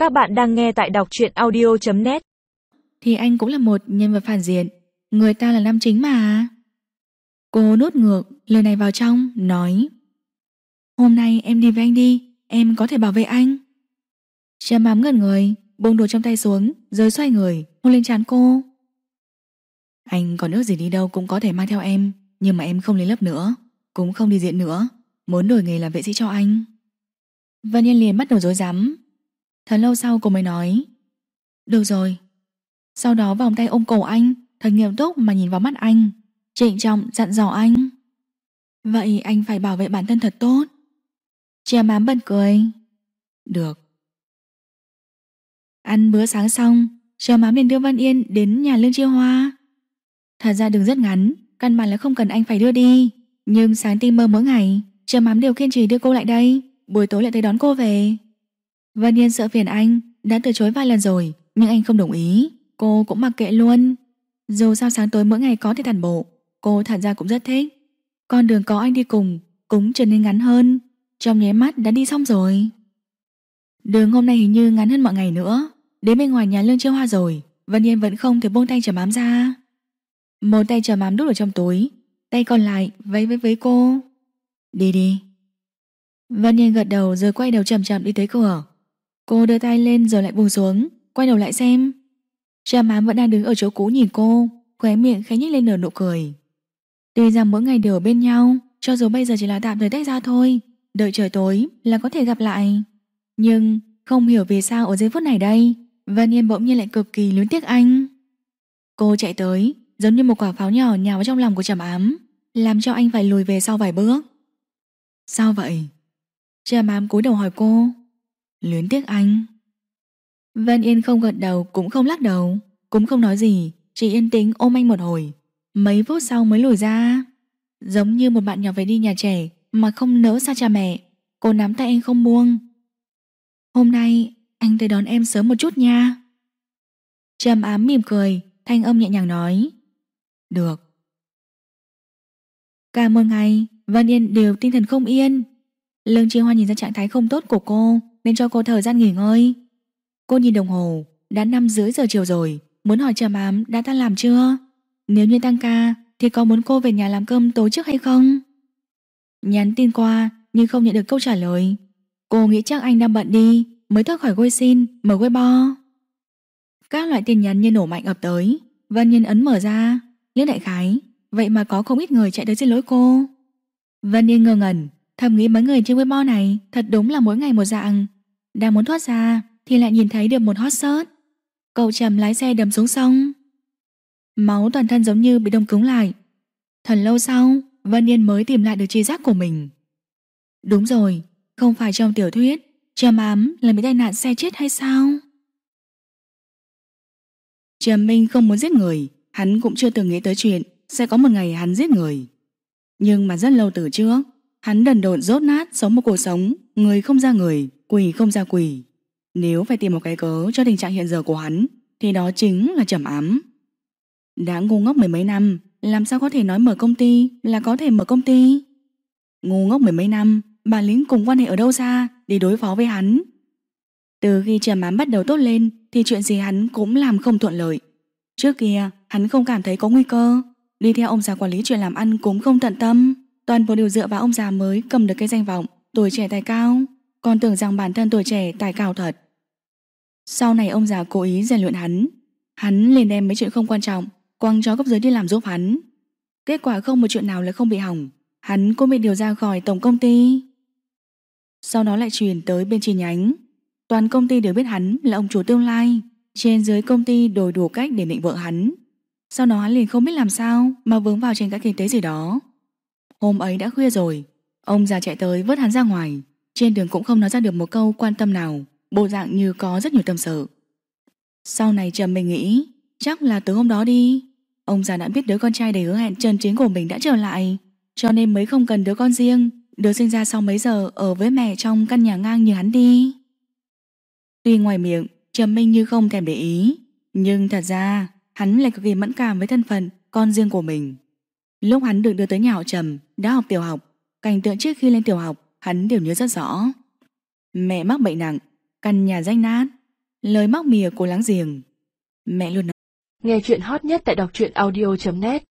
Các bạn đang nghe tại đọc truyện audio.net. Thì anh cũng là một nhân vật phản diện, người ta là nam chính mà. Cô nuốt ngược lời này vào trong, nói: hôm nay em đi với anh đi, em có thể bảo vệ anh. Trầm Ám ngẩn người, buông đồ trong tay xuống, rồi xoay người hôn lên trán cô. Anh còn ước gì đi đâu cũng có thể mang theo em, nhưng mà em không lên lớp nữa, cũng không đi diễn nữa, muốn đổi nghề làm vệ sĩ cho anh. Vân Yên liền bắt đầu rối rắm. Thật lâu sau cô mới nói: được rồi. Sau đó vòng tay ôm cổ anh, thật nghiêm túc mà nhìn vào mắt anh, trịnh trọng dặn dò anh: vậy anh phải bảo vệ bản thân thật tốt. Trầm Ám bật cười: được. Ăn bữa sáng xong, Trầm Ám liền đưa Vân Yên đến nhà Lương Chiêu Hoa. Thật ra đường rất ngắn, căn bản là không cần anh phải đưa đi, nhưng sáng tinh mơ mỗi ngày Trầm Ám đều kiên trì đưa cô lại đây, buổi tối lại tới đón cô về. Vân Yên sợ phiền anh, đã từ chối vài lần rồi, nhưng anh không đồng ý, cô cũng mặc kệ luôn. Dù sao sáng tối mỗi ngày có thể tản bộ, cô thật ra cũng rất thích. Con đường có anh đi cùng cũng trở nên ngắn hơn, trong nháy mắt đã đi xong rồi. Đường hôm nay hình như ngắn hơn mọi ngày nữa. Đến bên ngoài nhà Lương Chiêu Hoa rồi, Vân Yên vẫn không thể buông tay Trầm Ám ra. Một tay Trầm Ám đút ở trong túi, tay còn lại vẫy với cô: đi đi. Vân Yên gật đầu rồi quay đầu chậm chậm đi tới cửa. Cô đưa tay lên rồi lại buông xuống, quay đầu lại xem. Trầm Ám vẫn đang đứng ở chỗ cũ nhìn cô, khóe miệng khẽ nhếch lên nở nụ cười. Tuy rằng mỗi ngày đều ở bên nhau, cho dù bây giờ chỉ là tạm thời tách ra thôi, đợi trời tối là có thể gặp lại. Nhưng không hiểu vì sao ở giây phút này đây, Vân Yên bỗng nhiên lại cực kỳ luyến tiếc anh. Cô chạy tới, giống như một quả pháo nhỏ nhào vào trong lòng của Trầm Ám, làm cho anh phải lùi về sau vài bước. Sao vậy? Trầm Ám cúi đầu hỏi cô. Luyến tiếc anh. Vân Yên không gật đầu cũng không lắc đầu, cũng không nói gì, chỉ yên tĩnh ôm anh một hồi. Mấy phút sau mới lùi ra, giống như một bạn nhỏ về đi nhà trẻ mà không nỡ xa cha mẹ. Cô nắm tay anh không buông. Hôm nay anh tới đón em sớm một chút nha. Trầm Ám mỉm cười, thanh âm nhẹ nhàng nói: được. Cả một ngày Vân Yên đều tinh thần không yên. Lương Chiêu Hoa nhìn ra trạng thái không tốt của cô nên cho cô thời gian nghỉ ngơi. Cô nhìn đồng hồ, đã 5:30 giờ chiều rồi, muốn hỏi Trầm Ám đã tan làm chưa. Nếu như tăng ca thì có muốn cô về nhà làm cơm tối trước hay không. Nhắn tin qua nhưng không nhận được câu trả lời. Cô nghĩ chắc anh đang bận đi, mới thoát khỏi Weixin mở Weibo. Các loại tin nhắn như nổ mạnh ập tới. Vân Yên ấn mở ra, liếc đại khái, vậy mà có không ít người chạy tới xin lỗi cô. Vân Yên ngơ ngẩn, thầm nghĩ mấy người trên Weibo này thật đúng là mỗi ngày một dạng. Đang muốn thoát ra thì lại nhìn thấy được một hot search: cậu Trầm lái xe đâm xuống sông. Máu toàn thân giống như bị đông cứng lại. Thật lâu sau Vân Yên mới tìm lại được tri giác của mình. Đúng rồi, không phải trong tiểu thuyết Trầm Ám là bị tai nạn xe chết hay sao? Trầm Minh không muốn giết người, hắn cũng chưa từng nghĩ tới chuyện sẽ có một ngày hắn giết người. Nhưng mà rất lâu từ trước, hắn đần độn dốt nát sống một cuộc sống người không ra người, quỷ không ra quỷ. Nếu phải tìm một cái cớ cho tình trạng hiện giờ của hắn thì đó chính là Trầm Ám. Đã ngu ngốc mười mấy năm, làm sao có thể nói mở công ty là có thể mở công ty. Ngu ngốc mười mấy năm, bản lĩnh cùng quan hệ ở đâu ra để đối phó với hắn. Từ khi Trầm Ám bắt đầu tốt lên thì chuyện gì hắn cũng làm không thuận lợi. Trước kia hắn không cảm thấy có nguy cơ, đi theo ông già quản lý chuyện làm ăn cũng không tận tâm, toàn bộ đều dựa vào ông già mới cầm được cái danh vọng tuổi trẻ tài cao, còn tưởng rằng bản thân tuổi trẻ tài cao thật. Sau này ông già cố ý rèn luyện hắn liền đem mấy chuyện không quan trọng quăng cho cấp dưới đi làm giúp hắn. Kết quả không một chuyện nào lại không bị hỏng, hắn cũng bị điều ra khỏi tổng công ty. Sau đó lại truyền tới bên chi nhánh, toàn công ty đều biết hắn là ông chủ tương lai, trên dưới công ty đổi đủ cách để định vợ hắn. Sau đó hắn liền không biết làm sao mà vướng vào tranh cãi kinh tế gì đó. Hôm ấy đã khuya rồi, ông già chạy tới vớt hắn ra ngoài, trên đường cũng không nói ra được một câu quan tâm nào, bộ dạng như có rất nhiều tâm sự. Sau này Trầm Minh nghĩ chắc là từ hôm đó đi, ông già đã biết đứa con trai đầy hứa hẹn chân chính của mình đã trở lại, cho nên mới không cần đứa con riêng, đứa sinh ra sau mấy giờ ở với mẹ trong căn nhà ngang như hắn đi. Tuy ngoài miệng Trầm Minh như không thèm để ý, nhưng thật ra hắn lại cực kỳ mẫn cảm với thân phận con riêng của mình. Lúc hắn được đưa tới nhà họ Trầm đã học tiểu học, cảnh tượng trước khi lên tiểu học hắn đều nhớ rất rõ. Mẹ mắc bệnh nặng, căn nhà rách nát, Lời móc mỉa của láng giềng. Mẹ luôn nói. Nghe chuyện hot nhất tại đọc truyện audio.net